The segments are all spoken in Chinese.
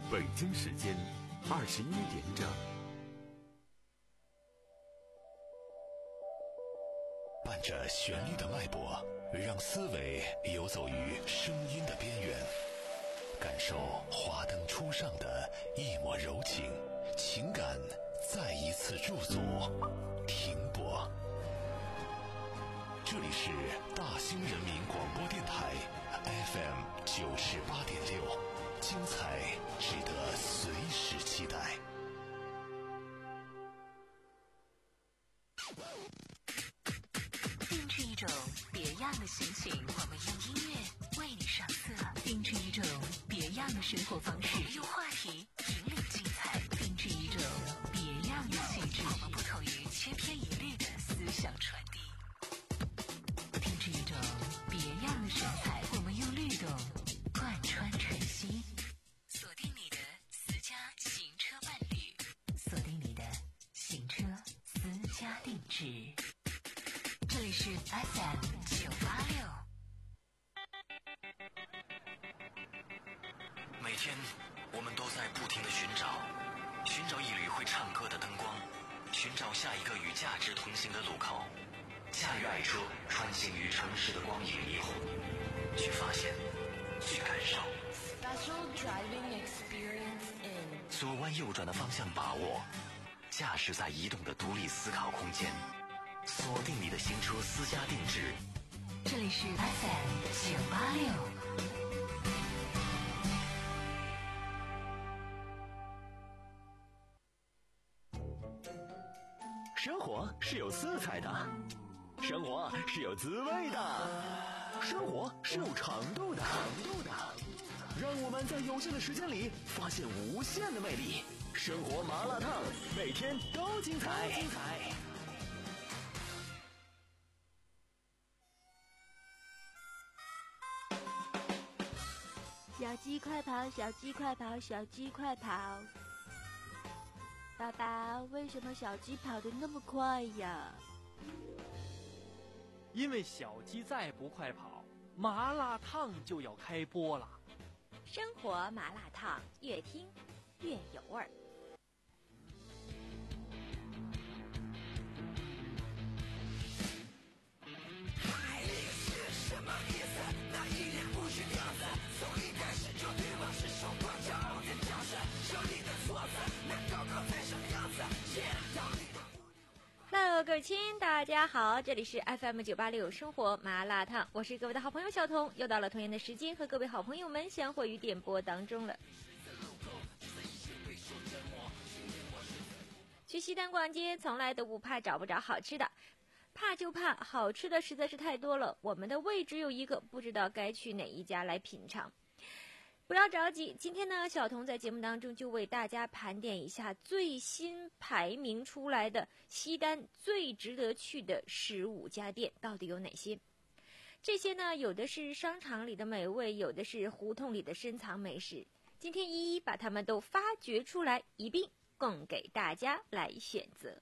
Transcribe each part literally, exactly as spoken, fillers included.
北京时间二十一点整。 伴着旋律的脉搏，让思维游走于声音的边缘，感受华灯初上的一抹柔情，情感再一次驻足停泊。这里是大兴人民广播电台 F M 九十八点六，精彩值得随时期待。 定制一种别样的心情，我们用音乐为你上色；定制一种别样的生活方式，用话题引领精彩；定制一种别样的气质，我们不同于千篇一律的思想传递；定制一种别样的神采，我们用律动贯穿晨曦。锁定你的私家行车伴侣，锁定你的行车私家定制。这里是 F M 九八六。 每天我们都在不停地寻找，寻找一缕会唱歌的灯光，寻找下一个与价值同行的路口。驾驭爱车，穿行于城市的光影霓虹，去发现，去感受。 Special driving experience in 左弯右转的方向把握，驾驶在移动的独立思考空间。锁定你的行车私家定制， 这里是 F M 九八六。 生活是有色彩的，生活是有滋味的，生活是有长度的。让我们在有限的时间里发现无限的魅力。生活麻辣烫，每天都精彩。精彩。 小鸡快跑，小鸡快跑，小鸡快跑！爸爸，为什么小鸡跑得那么快呀？ 因为小鸡再不快跑，麻辣烫就要开播了。 生活麻辣烫，越听越有味儿。 海里是什么意思？那一点不许调子，从一开始就对往事手光骄傲的叫声，手里的错字，那高高在上的样子，见到你的。 Hello， 各位亲，大家好，这里是 F M 九八六生活麻辣烫，我是各位的好朋友小彤，又到了同样的时间和各位好朋友们相会于电波当中了。去西单逛街，从来都不怕找不着好吃的，怕就怕好吃的实在是太多了，我们的胃只有一个，不知道该去哪一家来品尝。不要着急，今天呢，小彤在节目当中就为大家盘点一下最新排名出来的西单最值得去的十五家店到底有哪些。这些呢，有的是商场里的美味，有的是胡同里的深藏美食，今天一一把它们都发掘出来，一并供给大家来选择。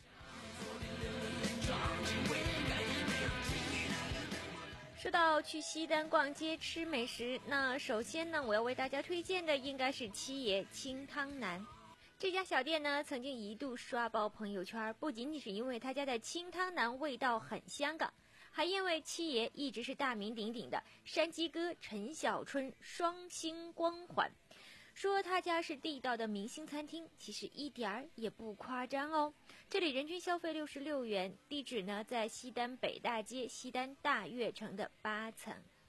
说到去西单逛街吃美食，那首先呢，我要为大家推荐的应该是七爷清汤腩。这家小店呢，曾经一度刷爆朋友圈，不仅仅是因为他家的清汤腩味道很香港，还因为七爷一直是大名鼎鼎的山鸡哥陈小春双星光环。说他家是地道的明星餐厅，其实一点儿也不夸张哦。这里人均消费六十六元，地址呢在西单北大街西单大悦城的八层。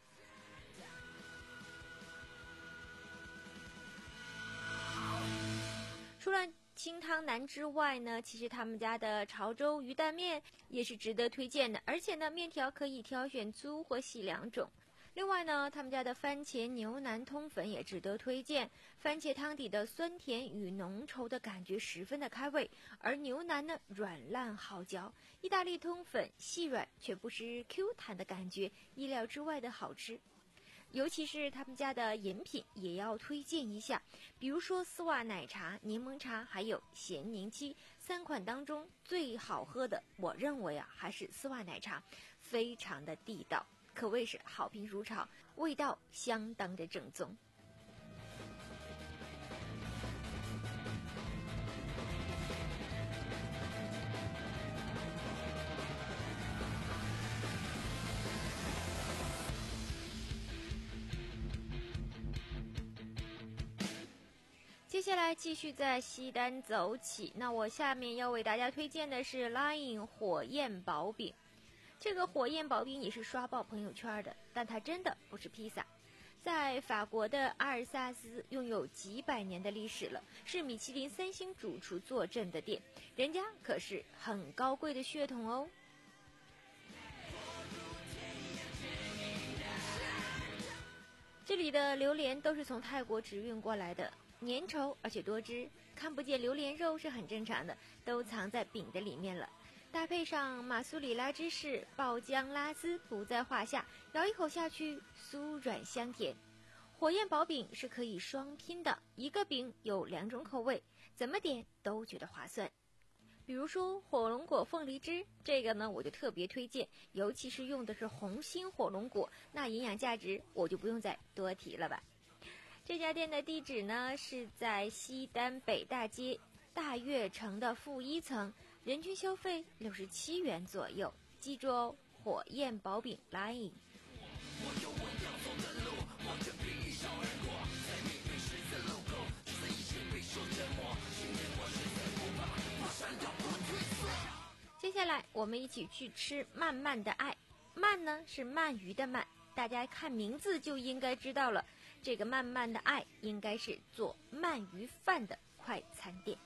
除了清汤腩之外呢，其实他们家的潮州鱼蛋面也是值得推荐的，而且呢，面条可以挑选粗或细两种。另外呢，他们家的番茄牛腩通粉也值得推荐，番茄汤底的酸甜与浓稠的感觉十分的开胃，而牛腩呢软烂好嚼，意大利通粉细软却不失 Q 弹的感觉，意料之外的好吃。尤其是他们家的饮品也要推荐一下，比如说丝袜奶茶、柠檬茶还有咸柠七三款当中最好喝的，我认为啊还是丝袜奶茶，非常的地道，可谓是好评如潮，味道相当的正宗。 接下来继续在西单走起，那我下面要为大家推荐的是 Lion 火焰薄饼。这个火焰薄饼也是刷爆朋友圈的，但它真的不是披萨。在法国的阿尔萨斯拥有几百年的历史了，是米其林三星主厨坐镇的店，人家可是很高贵的血统哦。这里的榴莲都是从泰国直运过来的，粘稠而且多汁，看不见榴莲肉是很正常的，都藏在饼的里面了。搭配上马苏里拉芝士、爆浆拉丝不在话下，咬一口下去酥软香甜。火焰薄饼是可以双拼的，一个饼有两种口味，怎么点都觉得划算。比如说火龙果凤梨汁，这个呢我就特别推荐，尤其是用的是红心火龙果，那营养价值我就不用再多提了吧。这家店的地址呢是在西单北大街大悦城的负一层，人均消费六十七元左右，记住哦，火焰薄饼 Line。 我有我要走的路，我的笔一扫而过，在命运十字路口，就算一切备受折磨，信念我实在不怕，我闪耀不褪色。 接下来我们一起去吃慢慢的爱，慢呢是鳗鱼的鳗，大家看名字就应该知道了，这个慢慢的爱应该是做鳗鱼饭的快餐店。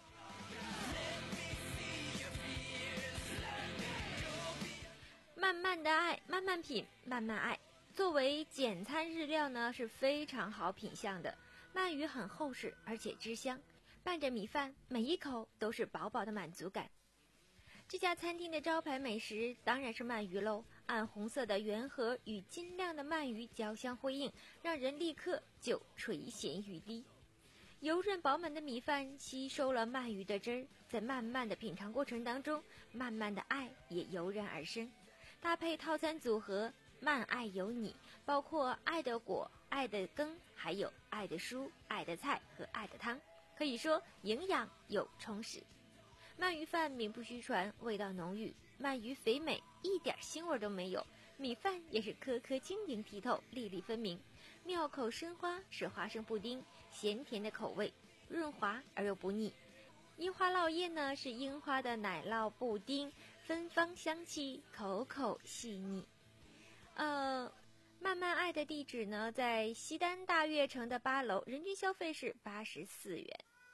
慢慢的爱，慢慢品，慢慢爱。作为简餐日料呢，是非常好品相的。鳗鱼很厚实，而且汁香，拌着米饭，每一口都是饱饱的满足感。这家餐厅的招牌美食当然是鳗鱼喽，暗红色的圆盒与金亮的鳗鱼交相辉映，让人立刻就垂涎欲滴。油润饱满的米饭吸收了鳗鱼的汁儿，在慢慢的品尝过程当中，慢慢的爱也油然而生。搭配套餐组合慢爱有你，包括爱的果、爱的羹，还有爱的蔬、爱的菜和爱的汤，可以说营养又充实。鳗鱼饭名不虚传，味道浓郁，鳗鱼肥美，一点腥味都没有，米饭也是颗颗晶莹剔透，粒粒分明。妙口生花是花生布丁，咸甜的口味，润滑而又不腻。樱花烙叶呢是樱花的奶酪布丁，芬芳香气，口口细腻。呃，慢慢爱的地址呢在西单大悦城的八楼，人均消费是八十四元。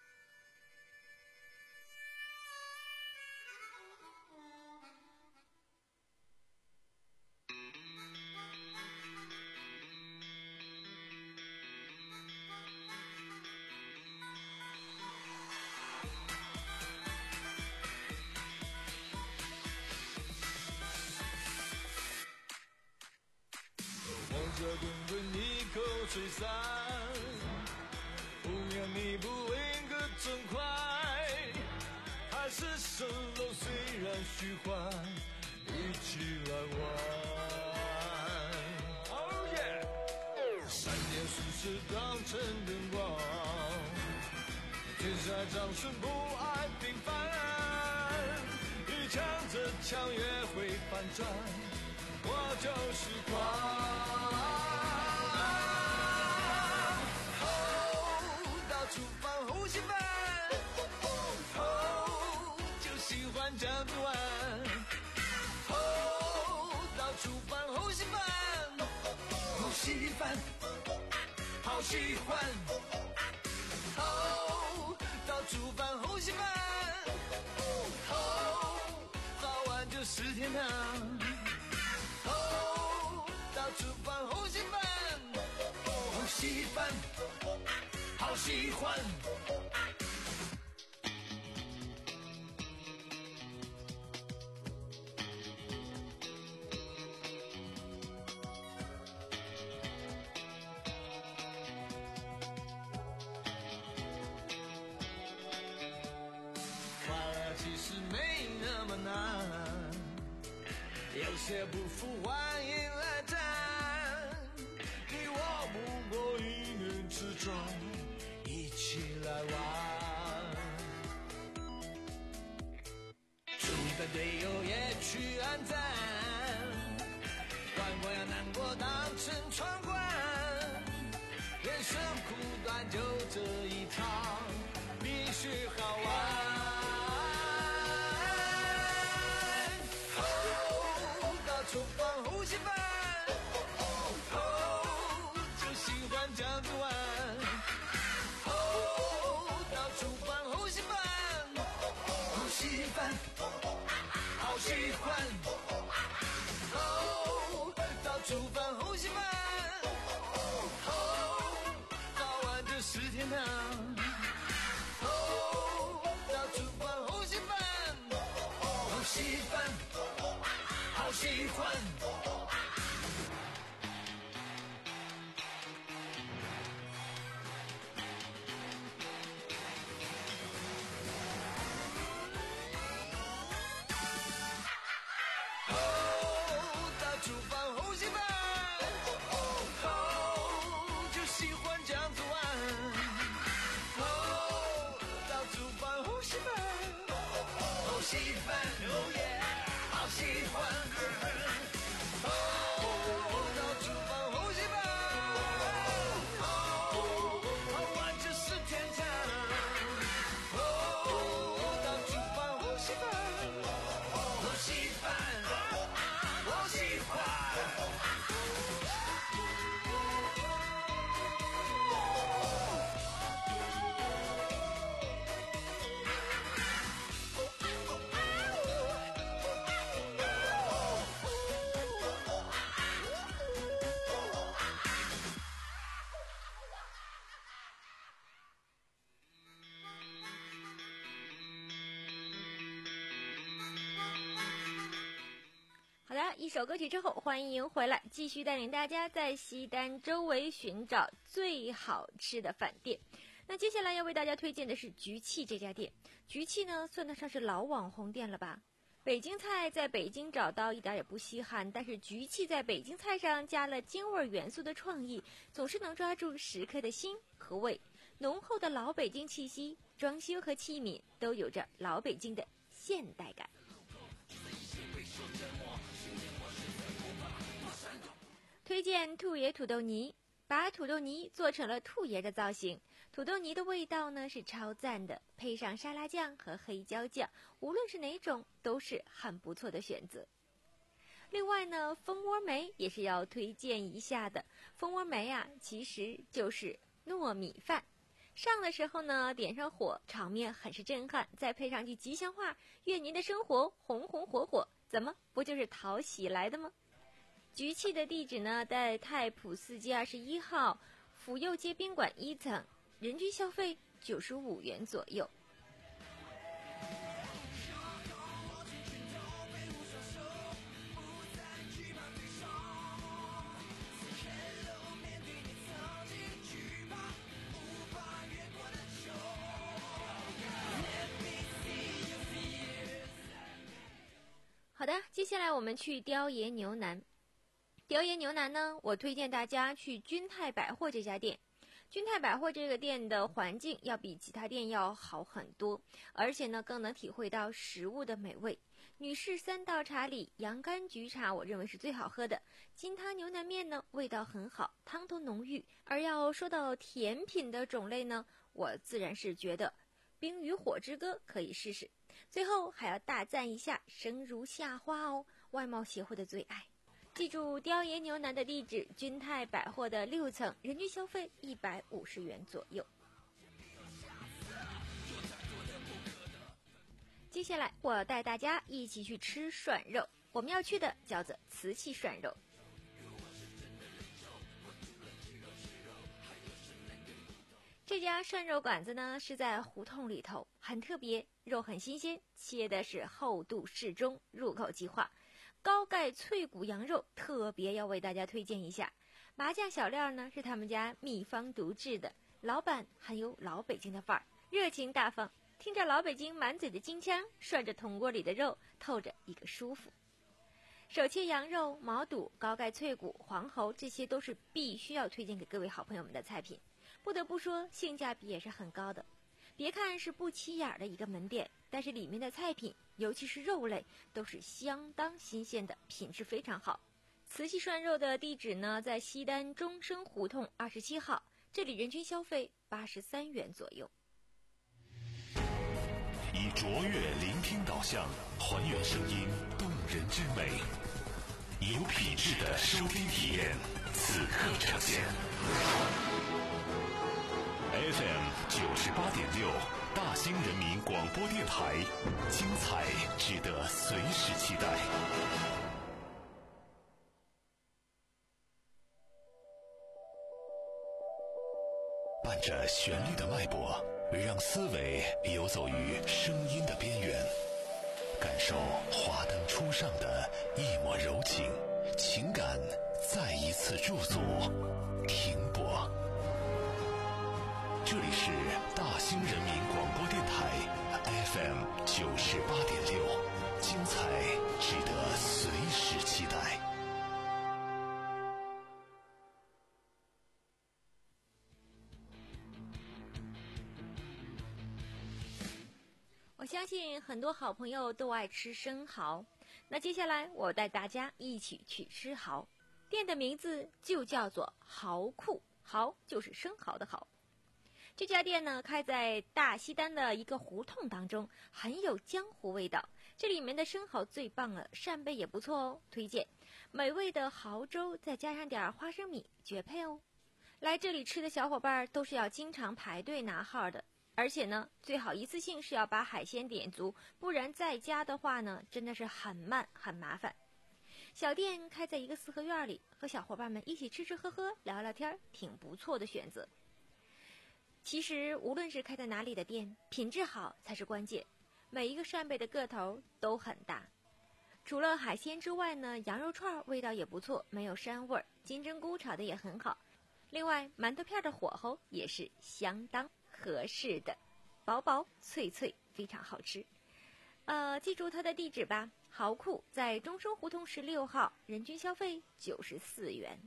这滚滚一口吹散，不要你不应个痛快，海市蜃楼虽然虚幻，一起来玩。Oh yeah！ 闪电速逝当成灯光，天下掌声不爱平凡，一枪这枪也会反转，我就是狂。这样子玩，哦，到处翻后喜欢，好喜欢，好喜欢，哦，到处翻后喜欢，哦，好玩就是天堂，哦，到处翻后喜欢，好喜欢，好喜欢。其实没那么难，有些不服欢迎来战，你我不过一念之中，一起来玩。祝贺队友也去按赞，关过呀难过当成闯关，人生苦短就这一趟。 这样子玩。哦，到处放后稀饭，后稀饭，好喜欢。哦，到处放后稀饭，哦，早晚就是天堂。哦，到处放后稀饭，后稀饭，好喜欢。喜欢，哦耶，好喜欢。哦，到处放后稀饭，哦，好玩就是天堂。哦，到处放后稀饭，后稀饭，我喜欢。 好的，一首歌曲之后，欢迎回来，继续带领大家在西单周围寻找最好吃的饭店。那接下来要为大家推荐的是菊气这家店。菊气呢，算得上是老网红店了吧？北京菜在北京找到一点也不稀罕，但是菊气在北京菜上加了京味元素的创意，总是能抓住食客的心和胃。浓厚的老北京气息，装修和器皿都有着老北京的现代感。推荐兔爷土豆泥，把土豆泥做成了兔爷的造型。土豆泥的味道呢是超赞的，配上沙拉酱和黑椒酱，无论是哪种都是很不错的选择。另外呢，蜂窝煤也是要推荐一下的。蜂窝煤啊，其实就是糯米饭。上的时候呢，点上火，场面很是震撼，再配上句吉祥话，愿您的生活红红火火，怎么不就是讨喜来的吗？菊气的地址呢，在太普四街二十一号府右街宾馆一层，人均消费九十五元左右。好的，接下来我们去雕爷牛腩。雕爷牛腩呢，我推荐大家去君泰百货这家店。君泰百货这个店的环境要比其他店要好很多，而且呢更能体会到食物的美味。女士三道茶里，洋甘菊茶我认为是最好喝的。金汤牛腩面呢味道很好，汤头浓郁。而要说到甜品的种类呢，我自然是觉得冰与火之歌可以试试。最后还要大赞一下生如夏花哦，外贸协会的最爱。记住雕爷牛腩的地址，君泰百货的六层，人均消费一百五十元左右。接下来我带大家一起去吃涮肉，我们要去的叫做瓷器涮肉。这家涮肉馆子呢是在胡同里头，很特别，肉很新鲜，切的是厚度适中，入口即化。高钙脆骨羊肉特别要为大家推荐一下，麻酱小料呢是他们家秘方独制的，老板很有老北京的范儿，热情大方，听着老北京满嘴的京腔，涮着铜锅里的肉，透着一个舒服。手切羊肉、毛肚、高钙脆骨、黄喉，这些都是必须要推荐给各位好朋友们的菜品。不得不说，性价比也是很高的。别看是不起眼的一个门店，但是里面的菜品，尤其是肉类，都是相当新鲜的，品质非常好。瓷器涮肉的地址呢，在西单中生胡同二十七号，这里人均消费八十三元左右。 以卓越聆听导向，还原声音动人之美，有品质的收听体验， 此刻呈现。F M 九十八点六，大兴人民广播电台，精彩值得随时期待。伴着旋律的脉搏，让思维游走于声音的边缘，感受华灯初上的一抹柔情，情感再一次驻足停泊。这里是大兴人民广播电台 F M 九十八点六，精彩值得随时期待。 我相信很多好朋友都爱吃生蚝，那接下来我带大家一起去吃蚝。店的名字就叫做蚝库，蚝就是生蚝的蚝。这家店呢开在大西单的一个胡同当中，很有江湖味道。这里面的生蚝最棒了，扇贝也不错哦，推荐。美味的蚝粥再加上点花生米，绝配哦。来这里吃的小伙伴都是要经常排队拿号的。而且呢，最好一次性是要把海鲜点足，不然再加的话呢，真的是很慢很麻烦。小店开在一个四合院里，和小伙伴们一起吃吃喝喝聊聊天，挺不错的选择。其实无论是开在哪里的店，品质好才是关键。每一个扇贝的个头都很大。除了海鲜之外呢，羊肉串味道也不错，没有膻味儿，金针菇炒的也很好。另外馒头片的火候也是相当合适的，薄薄脆脆，非常好吃。呃，记住它的地址吧，蚝库在中生胡同十六号，人均消费九十四元。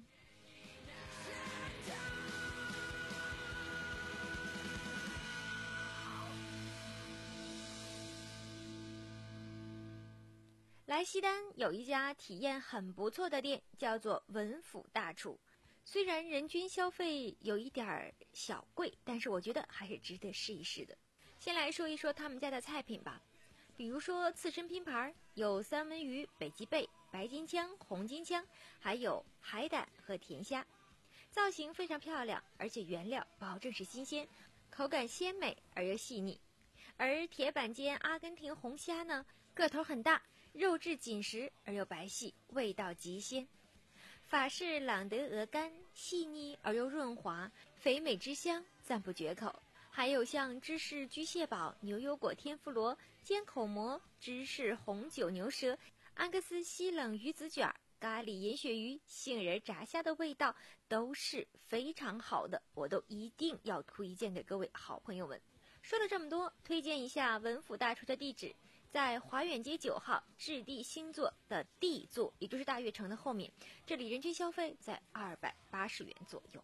来西单有一家体验很不错的店，叫做文府大厨。虽然人均消费有一点小贵，但是我觉得还是值得试一试的。先来说一说他们家的菜品吧，比如说刺身拼盘，有三文鱼、北极贝、白金枪、红金枪，还有海胆和甜虾，造型非常漂亮，而且原料保证是新鲜，口感鲜美而又细腻。而铁板煎阿根廷红虾呢，个头很大，肉质紧实而又白皙，味道极鲜。法式朗德鹅肝细腻而又润滑，肥美之香赞不绝口。还有像芝士居蟹堡、牛油果天妇罗、煎口蘑、芝士红酒牛舌、安格斯西冷鱼子卷、咖喱盐鳕鱼、杏仁炸虾的味道都是非常好的，我都一定要推荐给各位好朋友们。说了这么多，推荐一下文府大厨的地址，在华远街九号置地星座的 D 座，也就是大悦城的后面。这里人均消费在二百八十元左右。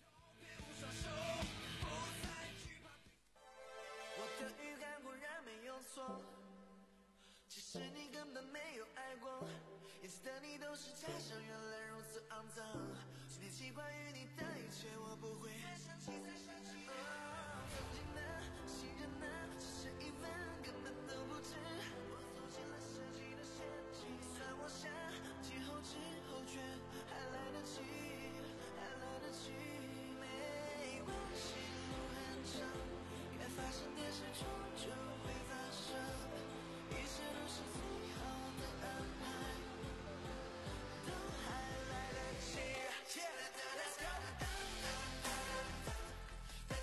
我的预感果然没有错，其实你根本没有爱过，眼前的你都是假象，原来如此肮脏。今天起关于你的一切，我不会再想起，再想起。曾经的信任呢，只是一份根本都不值。我走进了设计的陷阱，算我傻，继后知后觉，还来得及，还来得及。没关系，路很长，该发生的事终究会发生，一切都是最好的安排，都还来得及。Let's go.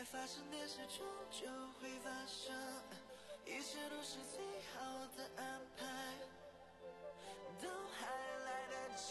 发生的事终究会发生，一切都是最好的安排，都还来得及。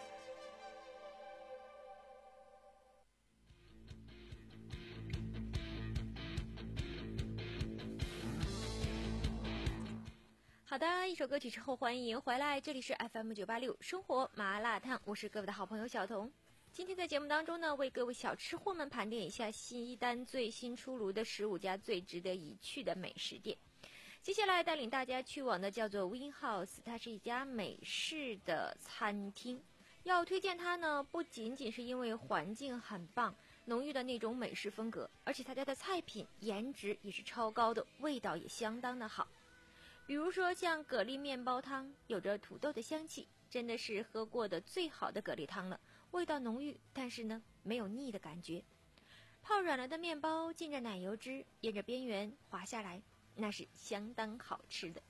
好的，一首歌曲之后，欢迎回来，这里是 F M 九八六生活麻辣烫，我是各位的好朋友小彤。今天在节目当中呢，为各位小吃货们盘点一下西单最新出炉的十五家最值得一去的美食店。接下来带领大家去往的叫做 Win House， 它是一家美式的餐厅。要推荐它呢，不仅仅是因为环境很棒，浓郁的那种美式风格，而且他家的菜品颜值也是超高的，味道也相当的好。比如说像蛤蜊面包汤，有着土豆的香气，真的是喝过的最好的蛤蜊汤了，味道浓郁，但是呢没有腻的感觉。泡软了的面包浸着奶油汁，沿着边缘滑下来，那是相当好吃的。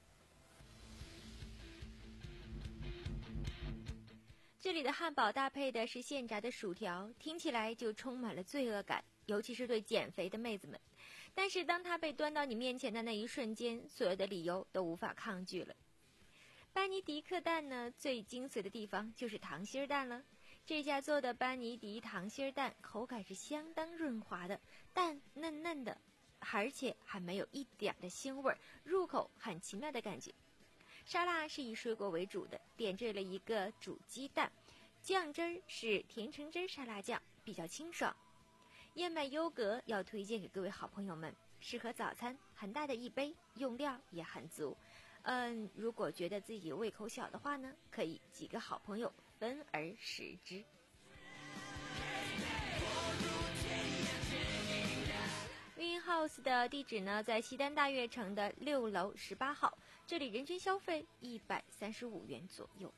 这里的汉堡搭配的是现炸的薯条，听起来就充满了罪恶感，尤其是对减肥的妹子们。但是当它被端到你面前的那一瞬间，所有的理由都无法抗拒了。班尼迪克蛋呢，最精髓的地方就是糖心蛋了。这家做的班尼迪糖心蛋口感是相当润滑的，蛋嫩嫩的，而且还没有一点的腥味，入口很奇妙的感觉。沙拉是以水果为主的，点缀了一个煮鸡蛋，酱汁是甜橙汁沙拉酱，比较清爽。燕麦优格要推荐给各位好朋友们，适合早餐，很大的一杯，用料也很足。嗯，如果觉得自己胃口小的话呢，可以几个好朋友分而食之。Win House 的地址呢，在西单大悦城的六楼十八号，这里人均消费一百三十五元左右。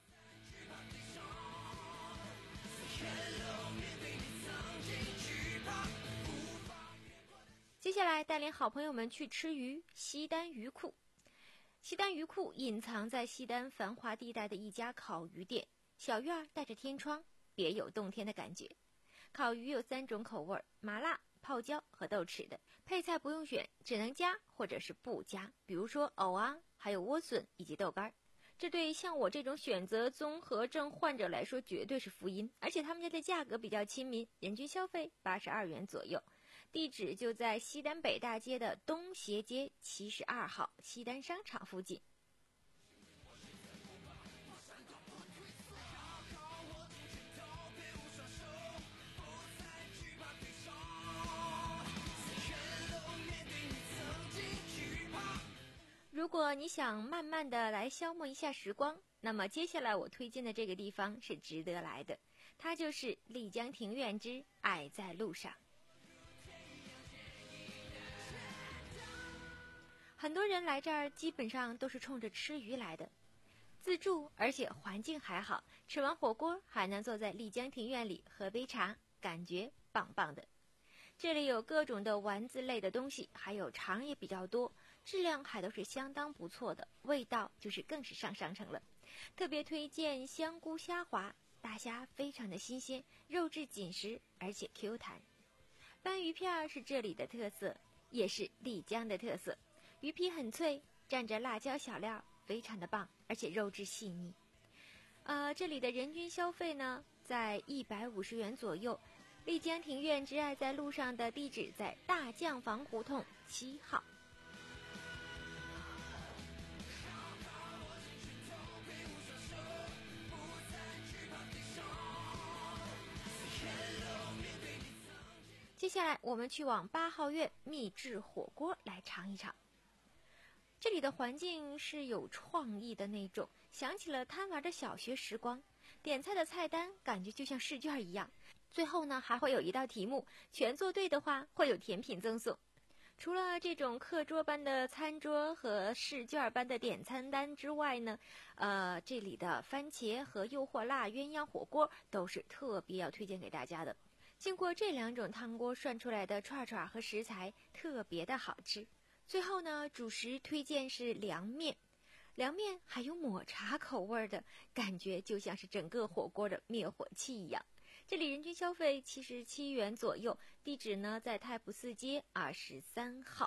接下来带领好朋友们去吃鱼，西单鱼库。西单鱼库隐藏在西单繁华地带的一家烤鱼店，小院带着天窗，别有洞天的感觉。烤鱼有三种口味，麻辣、泡椒和豆豉的，配菜不用选，只能加或者是不加，比如说藕啊，还有莴笋以及豆干。这对像我这种选择综合症患者来说绝对是福音，而且他们家的价格比较亲民，人均消费八十二元左右。地址就在西单北大街的东斜街七十二号西单商场附近。如果你想慢慢的来消磨一下时光，那么接下来我推荐的这个地方是值得来的，它就是丽江庭院之爱在路上。很多人来这儿基本上都是冲着吃鱼来的，自助，而且环境还好，吃完火锅还能坐在丽江庭院里喝杯茶，感觉棒棒的。这里有各种的丸子类的东西，还有肠也比较多，质量还都是相当不错的，味道就是更是上上乘了。特别推荐香菇虾滑，大虾非常的新鲜，肉质紧实，而且 Q 弹。斑鱼片是这里的特色，也是丽江的特色。鱼皮很脆，蘸着辣椒小料，非常的棒，而且肉质细腻。呃，这里的人均消费呢，在一百五十元左右。丽江庭院之爱在路上的地址在大酱房胡同七号。接下来我们去往八号院秘制火锅来尝一尝。这里的环境是有创意的那种，想起了贪玩的小学时光。点菜的菜单感觉就像试卷一样，最后呢还会有一道题目，全做对的话会有甜品赠送。除了这种课桌般的餐桌和试卷般的点餐单之外呢，呃，这里的番茄和诱惑辣鸳鸯火锅都是特别要推荐给大家的。经过这两种汤锅涮出来的串串和食材特别的好吃。最后呢，主食推荐是凉面，凉面还有抹茶口味的，感觉就像是整个火锅的灭火器一样。 这里人均消费七十七元左右，地址呢在太普寺街二十三号。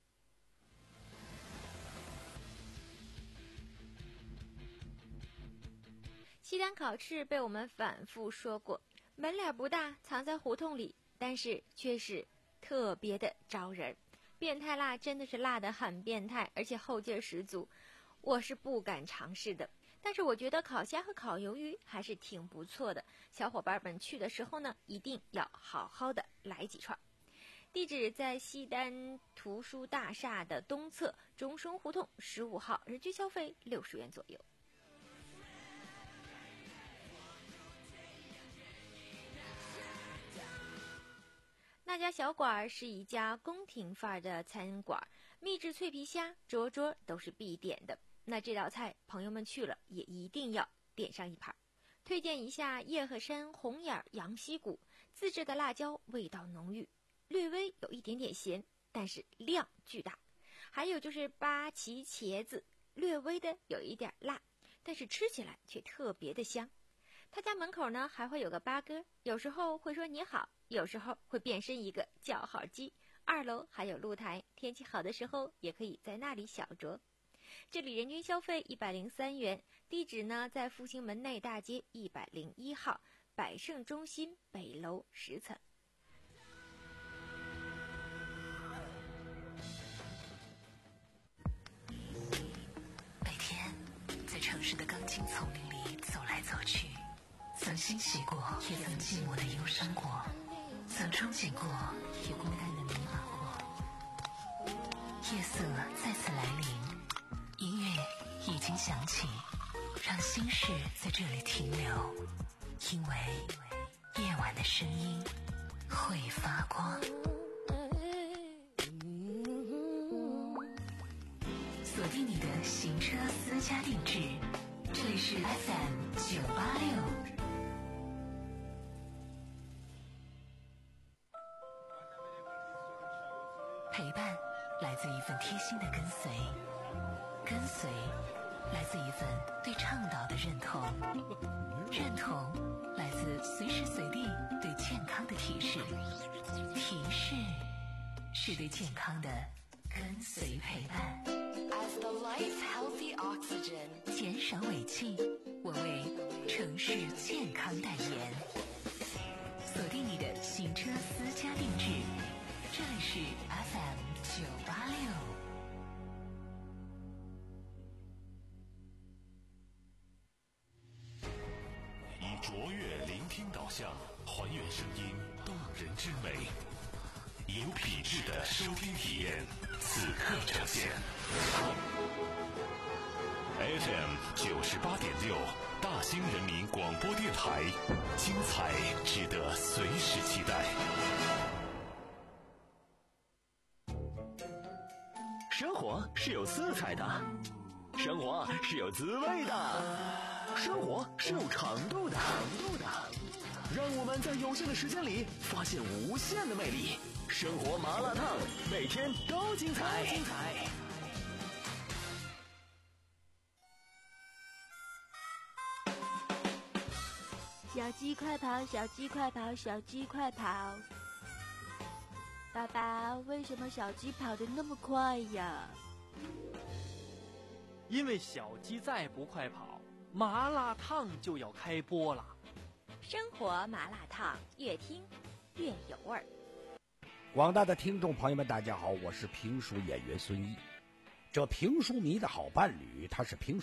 西单烤翅被我们反复说过，门脸不大，藏在胡同里，但是却是特别的招人。变态辣真的是辣得很变态，而且后劲十足，我是不敢尝试的。但是我觉得烤虾和烤鱿鱼还是挺不错的，小伙伴们去的时候呢，一定要好好的来几串。地址在西单图书大厦的东侧中生胡同十五号，人均消费六十元左右。那家小馆是一家宫廷范儿的餐馆，秘制脆皮虾桌桌都是必点的。那这道菜朋友们去了也一定要点上一盘。推荐一下叶赫山红眼羊膝骨，自制的辣椒味道浓郁，略微有一点点咸，但是量巨大。还有就是八旗茄子，略微的有一点辣，但是吃起来却特别的香。他家门口呢还会有个八哥，有时候会说你好，有时候会变身一个叫好鸡。二楼还有露台，天气好的时候也可以在那里小酌。这里人均消费一百零三元，地址呢在复兴门内大街一百零一号，百盛中心北楼十层。 每天在城市的钢筋丛林里走来走去，曾欣喜过，也曾寂寞的忧伤过，曾憧憬过，也孤单的迷茫过。夜色再次来临，音乐已经响起，让心事在这里停留，因为夜晚的声音会发光。锁定你的行车私家定制，这里是 F M 九八六。陪伴来自一份贴心的跟随，跟随来自一份对倡导的认同，认同来自随时随地对健康的提示，提示是对健康的跟随陪伴。 As the lights healthy oxygen， 减少尾气，我为城市健康代言。锁定你的行车私家定制，这里是 F M 九八六。 以卓越聆听导向，还原声音动人之美，有品质的收听体验，此刻呈现。F M 九十八点六，大兴人民广播电台，精彩值得随时期待。 生活是有色彩的，生活是有滋味的，生活是有长度的，长度的。让我们在有限的时间里发现无限的魅力。生活麻辣烫，每天都精彩。精彩。 小鸡快跑，小鸡快跑，小鸡快跑！爸爸，为什么小鸡跑得那么快呀？ 因为小鸡再不快跑，麻辣烫就要开播了。 生活麻辣烫，越听越有味儿。 广大的听众朋友们，大家好，我是评书演员孙一。这评书迷的好伴侣，他是评书